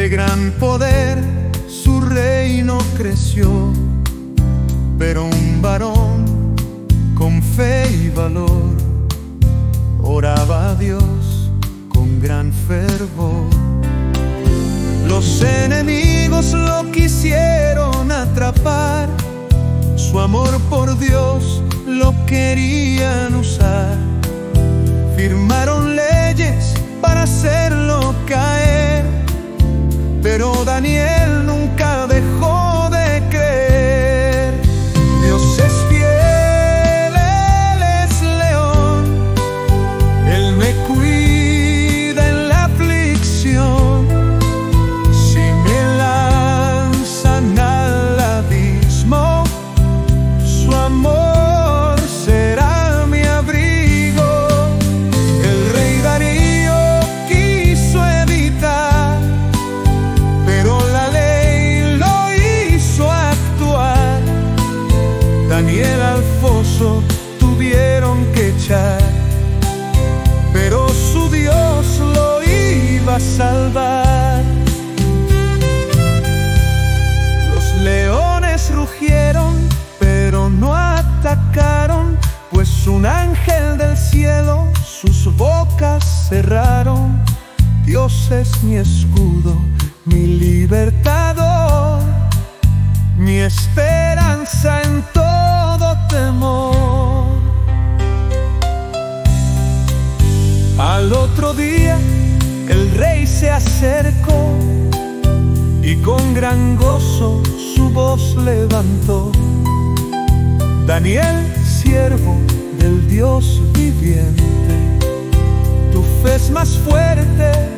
De gran poder su reino creció, pero un varón con fe y valor oraba a Dios con gran fervor. Los enemigos lo quisieron atrapar, su amor por Dios lo querían usar. Firmaron leyes para hacerlo caer, pero Daniel nunca dejó de creer. Dios es fiel, Él es león, Él me cuida en la aflicción. Si me lanzan al abismo, su amor será mi abrigo. El rey Darío quiso evitar, pero la ley lo hizo actuar. Daniel al foso tuvieron que echar, pero su Dios lo iba a salvar. Los leones rugieron, pero no atacaron, pues un ángel del cielo sus bocas cerraron. Dios es mi escudo, mi libertador, mi esperanza en todo temor. Al otro día el rey se acercó y con gran gozo su voz levantó: Daniel, siervo del Dios viviente, tu fe es más fuerte